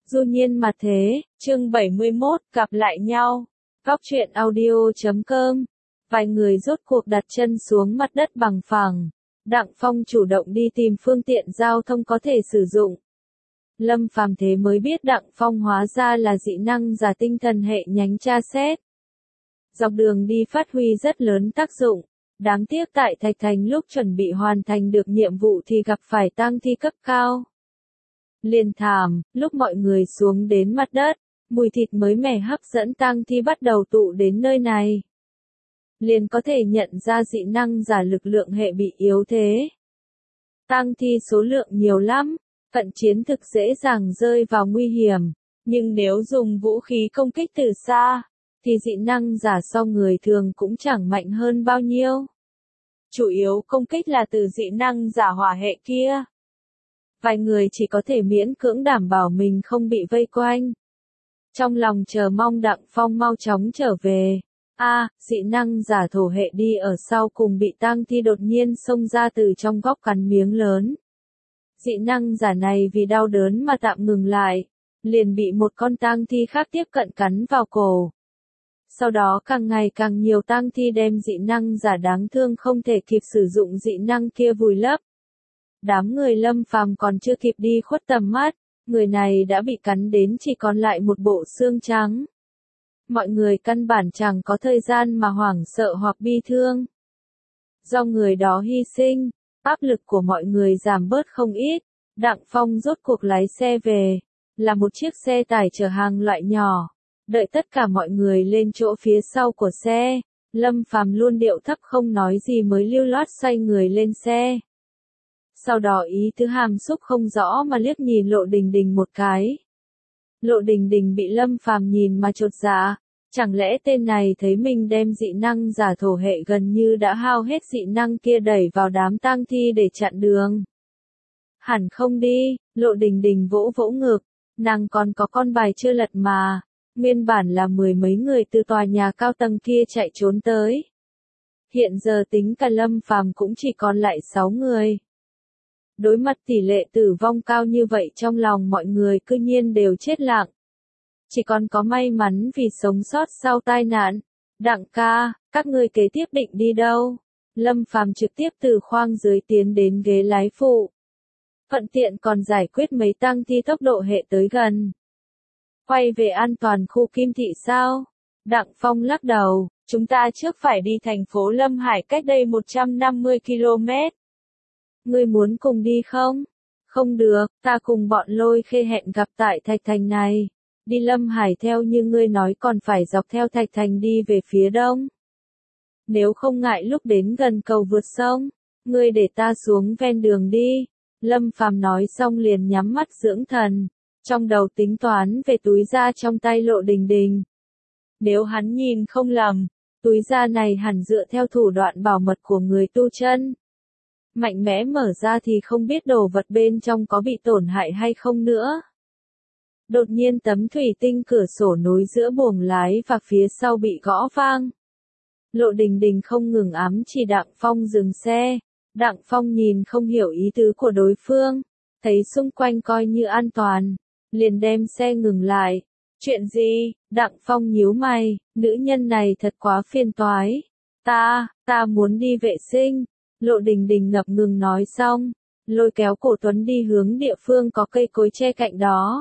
Du nhiên mà thế, chương 71, gặp lại nhau. Góc truyện audio.com. Vài người rốt cuộc đặt chân xuống mặt đất bằng phẳng. Đặng Phong chủ động đi tìm phương tiện giao thông có thể sử dụng. Lâm Phàm thế mới biết Đặng Phong hóa ra là dị năng giả tinh thần hệ nhánh tra xét. Dọc đường đi phát huy rất lớn tác dụng. Đáng tiếc tại Thạch Thành lúc chuẩn bị hoàn thành được nhiệm vụ thì gặp phải tang thi cấp cao. Liền thảm, lúc mọi người xuống đến mặt đất, mùi thịt mới mẻ hấp dẫn tang thi bắt đầu tụ đến nơi này. Liền có thể nhận ra dị năng giả lực lượng hệ bị yếu thế. Tang thi số lượng nhiều lắm, cận chiến thực dễ dàng rơi vào nguy hiểm, nhưng nếu dùng vũ khí công kích từ xa, thì dị năng giả so người thường cũng chẳng mạnh hơn bao nhiêu. Chủ yếu công kích là từ dị năng giả hỏa hệ kia. Vài người chỉ có thể miễn cưỡng đảm bảo mình không bị vây quanh. Trong lòng chờ mong Đặng Phong mau chóng trở về. Dị năng giả thổ hệ đi ở sau cùng bị tang thi đột nhiên xông ra từ trong góc cắn miếng lớn. Dị năng giả này vì đau đớn mà tạm ngừng lại, liền bị một con tang thi khác tiếp cận cắn vào cổ. Sau đó càng ngày càng nhiều tang thi đem dị năng giả đáng thương không thể kịp sử dụng dị năng kia vùi lấp. Đám người Lâm Phàm còn chưa kịp đi khuất tầm mắt, người này đã bị cắn đến chỉ còn lại một bộ xương trắng. Mọi người căn bản chẳng có thời gian mà hoảng sợ hoặc bi thương. Do người đó hy sinh, áp lực của mọi người giảm bớt không ít, Đặng Phong rốt cuộc lái xe về, là một chiếc xe tải chở hàng loại nhỏ. Đợi tất cả mọi người lên chỗ phía sau của xe, Lâm Phàm luôn điệu thấp không nói gì mới lưu loát xoay người lên xe. Sau đó ý tứ hàm xúc không rõ mà liếc nhìn Lộ Đình Đình một cái. Lộ Đình Đình bị Lâm Phàm nhìn mà chột dạ, chẳng lẽ tên này thấy mình đem dị năng giả thổ hệ gần như đã hao hết dị năng kia đẩy vào đám tang thi để chặn đường. Hẳn không đi, Lộ Đình Đình vỗ vỗ ngực, nàng còn có con bài chưa lật mà, nguyên bản là mười mấy người từ tòa nhà cao tầng kia chạy trốn tới. Hiện giờ tính cả Lâm Phàm cũng chỉ còn lại 6 người. Đối mặt tỷ lệ tử vong cao như vậy trong lòng mọi người cư nhiên đều chết lặng. Chỉ còn có may mắn vì sống sót sau tai nạn. Đặng ca, các ngươi kế tiếp định đi đâu? Lâm Phàm trực tiếp từ khoang dưới tiến đến ghế lái phụ. Thuận tiện còn giải quyết mấy tang thi tốc độ hệ tới gần. Quay về an toàn khu Kim Thị sao? Đặng Phong lắc đầu, chúng ta trước phải đi thành phố Lâm Hải cách đây 150 km. Ngươi muốn cùng đi không? Không được, ta cùng bọn Lôi Khê hẹn gặp tại Thạch Thành này. Đi Lâm Hải theo như ngươi nói còn phải dọc theo Thạch Thành đi về phía đông. Nếu không ngại lúc đến gần cầu vượt sông, ngươi để ta xuống ven đường đi. Lâm Phàm nói xong liền nhắm mắt dưỡng thần, trong đầu tính toán về túi da trong tay Lộ Đình Đình. Nếu hắn nhìn không lầm, túi da này hẳn dựa theo thủ đoạn bảo mật của người tu chân. Mạnh mẽ mở ra thì không biết đồ vật bên trong có bị tổn hại hay không nữa. Đột nhiên tấm thủy tinh cửa sổ nối giữa buồng lái và phía sau bị gõ vang. Lộ Đình Đình không ngừng ám chỉ Đặng Phong dừng xe. Đặng Phong nhìn không hiểu ý tứ của đối phương, thấy xung quanh coi như an toàn, liền đem xe ngừng lại. Chuyện gì? Đặng Phong nhíu mày, nữ nhân này thật quá phiền toái. Ta muốn đi vệ sinh. Lộ Đình Đình ngập ngừng nói xong, lôi kéo cổ Tuấn đi hướng địa phương có cây cối che cạnh đó.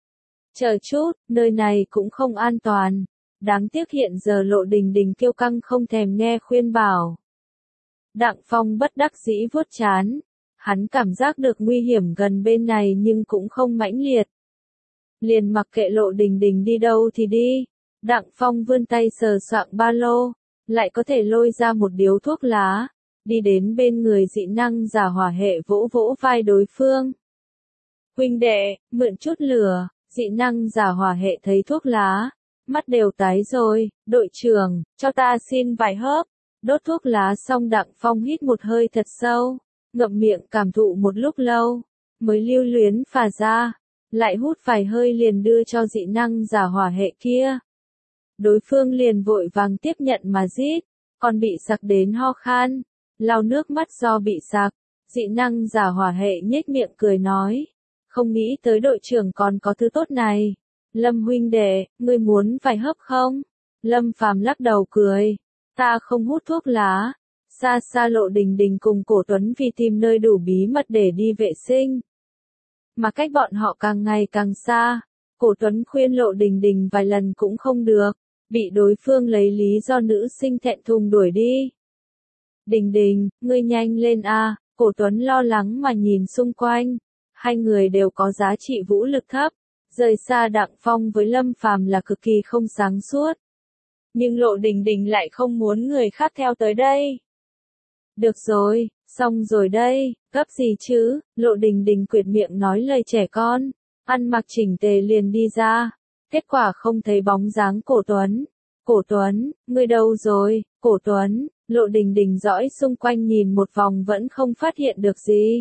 Chờ chút, nơi này cũng không an toàn. Đáng tiếc hiện giờ Lộ Đình Đình kiêu căng không thèm nghe khuyên bảo. Đặng Phong bất đắc dĩ vuốt trán. Hắn cảm giác được nguy hiểm gần bên này nhưng cũng không mãnh liệt. Liền mặc kệ Lộ Đình Đình đi đâu thì đi. Đặng Phong vươn tay sờ soạng ba lô, lại có thể lôi ra một điếu thuốc lá. Đi đến bên người dị năng giả hỏa hệ vỗ vỗ vai đối phương. Huynh đệ, mượn chút lửa. Dị năng giả hỏa hệ thấy thuốc lá, mắt đều tái rồi. Đội trưởng, cho ta xin vài hớp. Đốt thuốc lá xong Đặng Phong hít một hơi thật sâu, ngậm miệng cảm thụ một lúc lâu, mới lưu luyến phả ra, lại hút vài hơi liền đưa cho dị năng giả hỏa hệ kia. Đối phương liền vội vàng tiếp nhận mà rít, còn bị sặc đến ho khan, lau nước mắt do bị sặc. Dị năng giả hỏa hệ nhếch miệng cười nói, không nghĩ tới đội trưởng còn có thứ tốt này. Lâm huynh đệ, ngươi muốn vài hớp không? Lâm Phàm lắc đầu cười. Ta không hút thuốc lá. Xa xa Lộ Đình Đình cùng Cổ Tuấn vì tìm nơi đủ bí mật để đi vệ sinh. Mà cách bọn họ càng ngày càng xa. Cổ Tuấn khuyên Lộ Đình Đình vài lần cũng không được. Bị đối phương lấy lý do nữ sinh thẹn thùng đuổi đi. Đình Đình, ngươi nhanh lên a. Cổ Tuấn lo lắng mà nhìn xung quanh. Hai người đều có giá trị vũ lực thấp. Rời xa Đặng Phong với Lâm Phàm là cực kỳ không sáng suốt. Nhưng Lộ Đình Đình lại không muốn người khác theo tới đây. Được rồi, xong rồi đây, gấp gì chứ? Lộ Đình Đình quyệt miệng nói lời trẻ con. Ăn mặc chỉnh tề liền đi ra. Kết quả không thấy bóng dáng Cổ Tuấn. Cổ Tuấn, ngươi đâu rồi? Cổ Tuấn, Lộ Đình Đình dõi xung quanh nhìn một vòng vẫn không phát hiện được gì.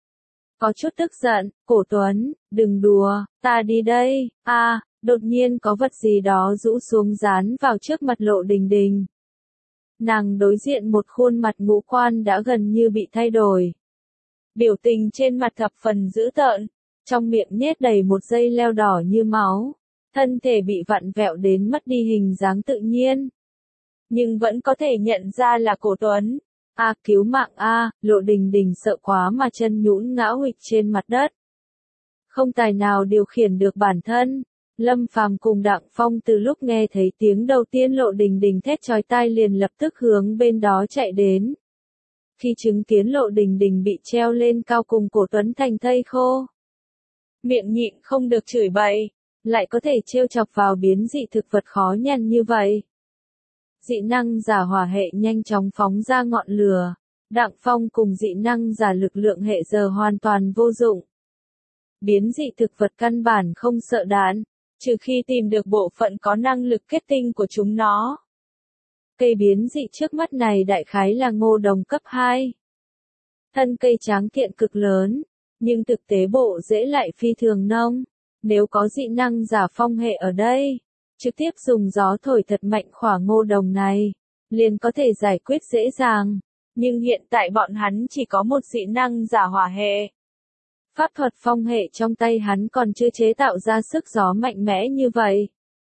Có chút tức giận, Cổ Tuấn, đừng đùa, ta đi đây. Đột nhiên có vật gì đó rũ xuống dán vào trước mặt Lộ Đình Đình. Nàng đối diện một khuôn mặt ngũ quan đã gần như bị thay đổi. Biểu tình trên mặt thập phần dữ tợn, trong miệng nhét đầy một dây leo đỏ như máu. Thân thể bị vặn vẹo đến mất đi hình dáng tự nhiên. Nhưng vẫn có thể nhận ra là Cổ Tuấn. Cứu mạng Lộ Đình Đình sợ quá mà chân nhũn ngã huỵch trên mặt đất. Không tài nào điều khiển được bản thân. Lâm Phàm cùng Đặng Phong từ lúc nghe thấy tiếng đầu tiên Lộ Đình Đình thét chói tai liền lập tức hướng bên đó chạy đến. Khi chứng kiến Lộ Đình Đình bị treo lên cao cùng Cổ Tuấn thành thây khô. Miệng nhịn không được chửi bậy, lại có thể trêu chọc vào biến dị thực vật khó nhằn như vậy. Dị năng giả hỏa hệ nhanh chóng phóng ra ngọn lửa. Đặng Phong cùng dị năng giả lực lượng hệ giờ hoàn toàn vô dụng. Biến dị thực vật căn bản không sợ đạn, trừ khi tìm được bộ phận có năng lực kết tinh của chúng nó. Cây biến dị trước mắt này đại khái là ngô đồng cấp 2. Thân cây tráng kiện cực lớn, nhưng thực tế bộ rễ lại phi thường nông. Nếu có dị năng giả phong hệ ở đây, trực tiếp dùng gió thổi thật mạnh khỏa ngô đồng này, liền có thể giải quyết dễ dàng. Nhưng hiện tại bọn hắn chỉ có một dị năng giả hỏa hệ. Pháp thuật phong hệ trong tay hắn còn chưa chế tạo ra sức gió mạnh mẽ như vậy.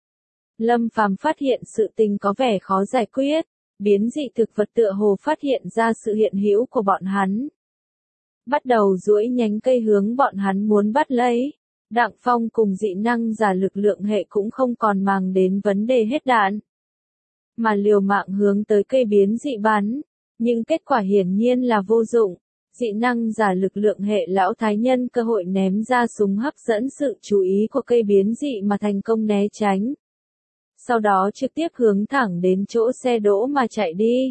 Lâm Phàm phát hiện sự tình có vẻ khó giải quyết, biến dị thực vật tựa hồ phát hiện ra sự hiện hữu của bọn hắn. Bắt đầu duỗi nhánh cây hướng bọn hắn muốn bắt lấy. Đặng Phong cùng dị năng giả lực lượng hệ cũng không còn màng đến vấn đề hết đạn, mà liều mạng hướng tới cây biến dị bắn, nhưng kết quả hiển nhiên là vô dụng. Dị năng giả lực lượng hệ lão thái nhân cơ hội ném ra súng hấp dẫn sự chú ý của cây biến dị mà thành công né tránh. Sau đó trực tiếp hướng thẳng đến chỗ xe đỗ mà chạy đi.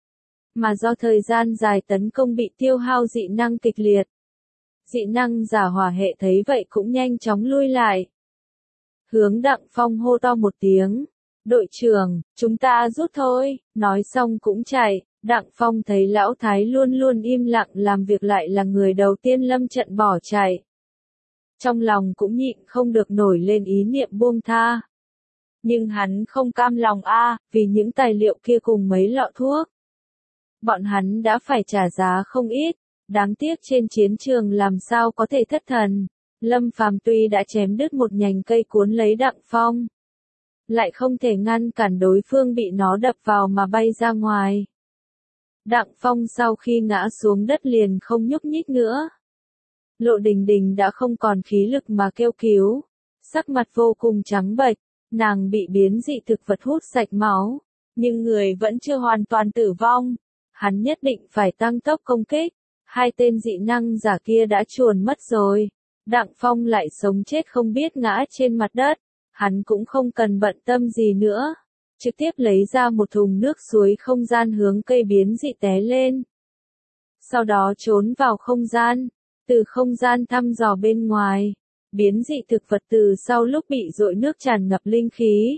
Mà do thời gian dài tấn công bị tiêu hao dị năng kịch liệt. Dị năng giả hỏa hệ thấy vậy cũng nhanh chóng lui lại. Hướng Đặng Phong hô to một tiếng. Đội trưởng, chúng ta rút thôi, nói xong cũng chạy. Đặng Phong thấy lão thái luôn luôn im lặng làm việc lại là người đầu tiên lâm trận bỏ chạy. Trong lòng cũng nhịn không được nổi lên ý niệm buông tha. Nhưng hắn không cam lòng vì những tài liệu kia cùng mấy lọ thuốc. Bọn hắn đã phải trả giá không ít, đáng tiếc trên chiến trường làm sao có thể thất thần. Lâm Phàm tuy đã chém đứt một nhành cây cuốn lấy Đặng Phong, lại không thể ngăn cản đối phương bị nó đập vào mà bay ra ngoài. Đặng Phong sau khi ngã xuống đất liền không nhúc nhích nữa. Lộ Đình Đình đã không còn khí lực mà kêu cứu, sắc mặt vô cùng trắng bệch, nàng bị biến dị thực vật hút sạch máu, nhưng người vẫn chưa hoàn toàn tử vong. Hắn nhất định phải tăng tốc công kích, hai tên dị năng giả kia đã chuồn mất rồi. Đặng Phong lại sống chết không biết ngã trên mặt đất, hắn cũng không cần bận tâm gì nữa. Trực tiếp lấy ra một thùng nước suối không gian hướng cây biến dị té lên. Sau đó trốn vào không gian, từ không gian thăm dò bên ngoài. Biến dị thực vật từ sau lúc bị dội nước tràn ngập linh khí.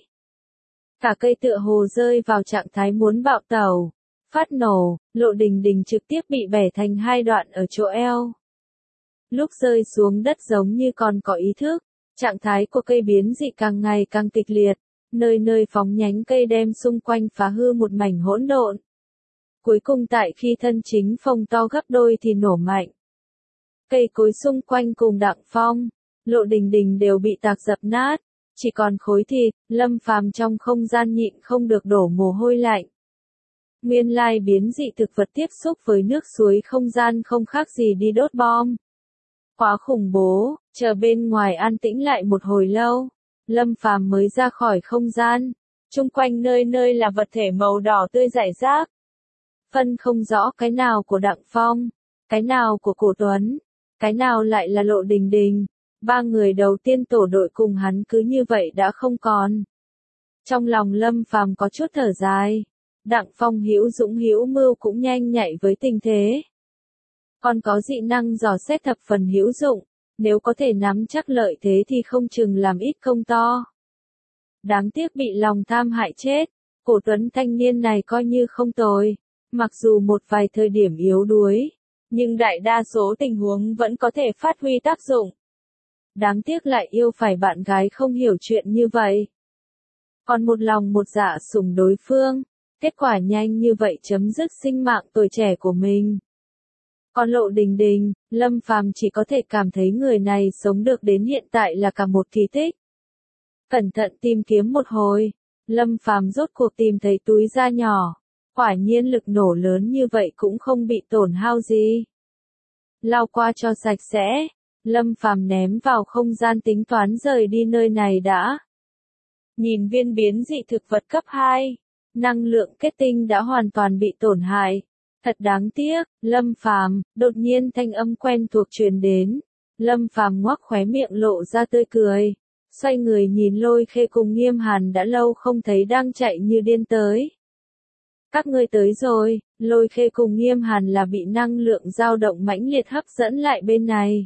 Cả cây tựa hồ rơi vào trạng thái muốn bạo tẩu. Phát nổ, Lộ Đình Đình trực tiếp bị bẻ thành hai đoạn ở chỗ eo. Lúc rơi xuống đất giống như còn có ý thức, trạng thái của cây biến dị càng ngày càng kịch liệt. Nơi nơi phóng nhánh cây đem xung quanh phá hư một mảnh hỗn độn. Cuối cùng tại khi thân chính phồng to gấp đôi thì nổ mạnh. Cây cối xung quanh cùng Đặng Phong, Lộ Đình Đình đều bị tạc dập nát, chỉ còn khối thịt. Lâm Phàm trong không gian nhịn không được đổ mồ hôi lạnh. Nguyên lai biến dị thực vật tiếp xúc với nước suối không gian không khác gì đi đốt bom. Quá khủng bố. Chờ bên ngoài an tĩnh lại một hồi lâu, Lâm Phàm mới ra khỏi không gian. Chung quanh nơi nơi là vật thể màu đỏ tươi rải rác. Phân không rõ cái nào của Đặng Phong, cái nào của Cổ Tuấn, cái nào lại là Lộ Đình Đình. Ba người đầu tiên tổ đội cùng hắn cứ như vậy đã không còn. Trong lòng Lâm Phàm có chút thở dài. Đặng Phong hữu dũng hữu mưu cũng nhanh nhạy với tình thế. Còn có dị năng dò xét thập phần hữu dụng, nếu có thể nắm chắc lợi thế thì không chừng làm ít công to. Đáng tiếc bị lòng tham hại chết. Cổ Tuấn thanh niên này coi như không tồi, mặc dù một vài thời điểm yếu đuối, nhưng đại đa số tình huống vẫn có thể phát huy tác dụng. Đáng tiếc lại yêu phải bạn gái không hiểu chuyện như vậy. Còn một lòng một dạ sủng đối phương, kết quả nhanh như vậy chấm dứt sinh mạng tuổi trẻ của mình. Còn Lộ Đình Đình, Lâm Phàm chỉ có thể cảm thấy người này sống được đến hiện tại là cả một kỳ tích. Cẩn thận tìm kiếm một hồi, Lâm Phàm rốt cuộc tìm thấy túi da nhỏ. Quả nhiên lực nổ lớn như vậy cũng không bị tổn hao gì. Lau qua cho sạch sẽ, Lâm Phàm ném vào không gian tính toán rời đi nơi này đã. Nhìn viên biến dị thực vật cấp 2, năng lượng kết tinh đã hoàn toàn bị tổn hại. Thật đáng tiếc. Lâm Phàm, đột nhiên thanh âm quen thuộc truyền đến. Lâm Phàm ngoác khóe miệng lộ ra tươi cười, xoay người nhìn Lôi Khê cùng Nghiêm Hàn đã lâu không thấy đang chạy như điên tới. Các ngươi tới rồi. Lôi Khê cùng Nghiêm Hàn là bị năng lượng dao động mãnh liệt hấp dẫn lại bên này.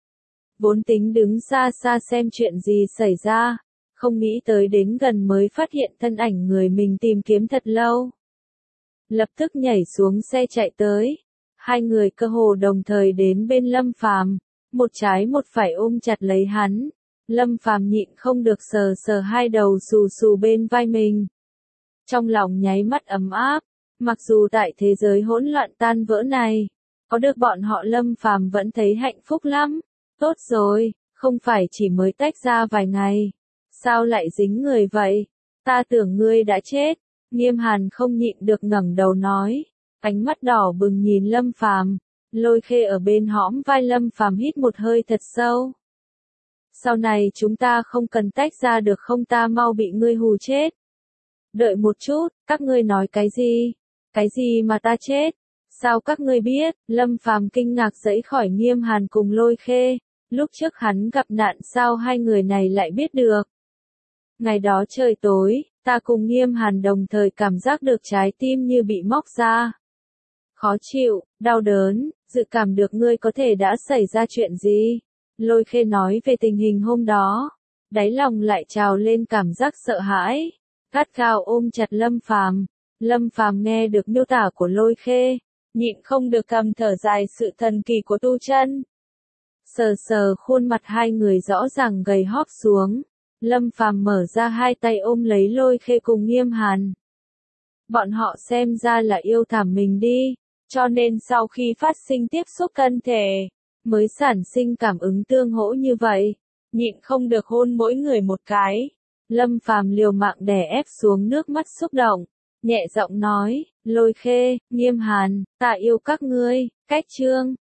Vốn tính đứng xa xa xem chuyện gì xảy ra, không nghĩ tới đến gần mới phát hiện thân ảnh người mình tìm kiếm thật lâu. Lập tức nhảy xuống xe chạy tới. Hai người cơ hồ đồng thời đến bên Lâm Phàm, một trái một phải ôm chặt lấy hắn. Lâm Phàm nhịn không được sờ sờ hai đầu xù xù bên vai mình. Trong lòng nháy mắt ấm áp, mặc dù tại thế giới hỗn loạn tan vỡ này, có được bọn họ Lâm Phàm vẫn thấy hạnh phúc lắm. Tốt rồi, không phải chỉ mới tách ra vài ngày. Sao lại dính người vậy? Ta tưởng ngươi đã chết. Nghiêm Hàn không nhịn được ngẩng đầu nói, ánh mắt đỏ bừng nhìn Lâm Phàm. Lôi Khê ở bên hõm vai Lâm Phàm hít một hơi thật sâu. Sau này chúng ta không cần tách ra được không, ta mau bị ngươi hù chết. Đợi một chút, các ngươi nói cái gì? Cái gì mà ta chết? Sao các ngươi biết? Lâm Phàm kinh ngạc giãy khỏi Nghiêm Hàn cùng Lôi Khê. Lúc trước hắn gặp nạn sao hai người này lại biết được? Ngày đó trời tối, ta cùng Nghiêm Hàn đồng thời cảm giác được trái tim như bị móc ra. Khó chịu, đau đớn, dự cảm được ngươi có thể đã xảy ra chuyện gì. Lôi Khê nói về tình hình hôm đó, đáy lòng lại trào lên cảm giác sợ hãi, gắt gao ôm chặt Lâm Phàm. Lâm Phàm nghe được miêu tả của Lôi Khê, nhịn không được cầm thở dài sự thần kỳ của tu chân. Sờ sờ khuôn mặt hai người rõ ràng gầy hóp xuống, Lâm Phàm mở ra hai tay ôm lấy Lôi Khê cùng Nghiêm Hàn. Bọn họ xem ra là yêu thảm mình đi, cho nên sau khi phát sinh tiếp xúc thân thể, mới sản sinh cảm ứng tương hỗ như vậy, nhịn không được hôn mỗi người một cái. Lâm Phàm liều mạng đè ép xuống nước mắt xúc động, nhẹ giọng nói, Lôi Khê, Nghiêm Hàn, ta yêu các ngươi. Cách chương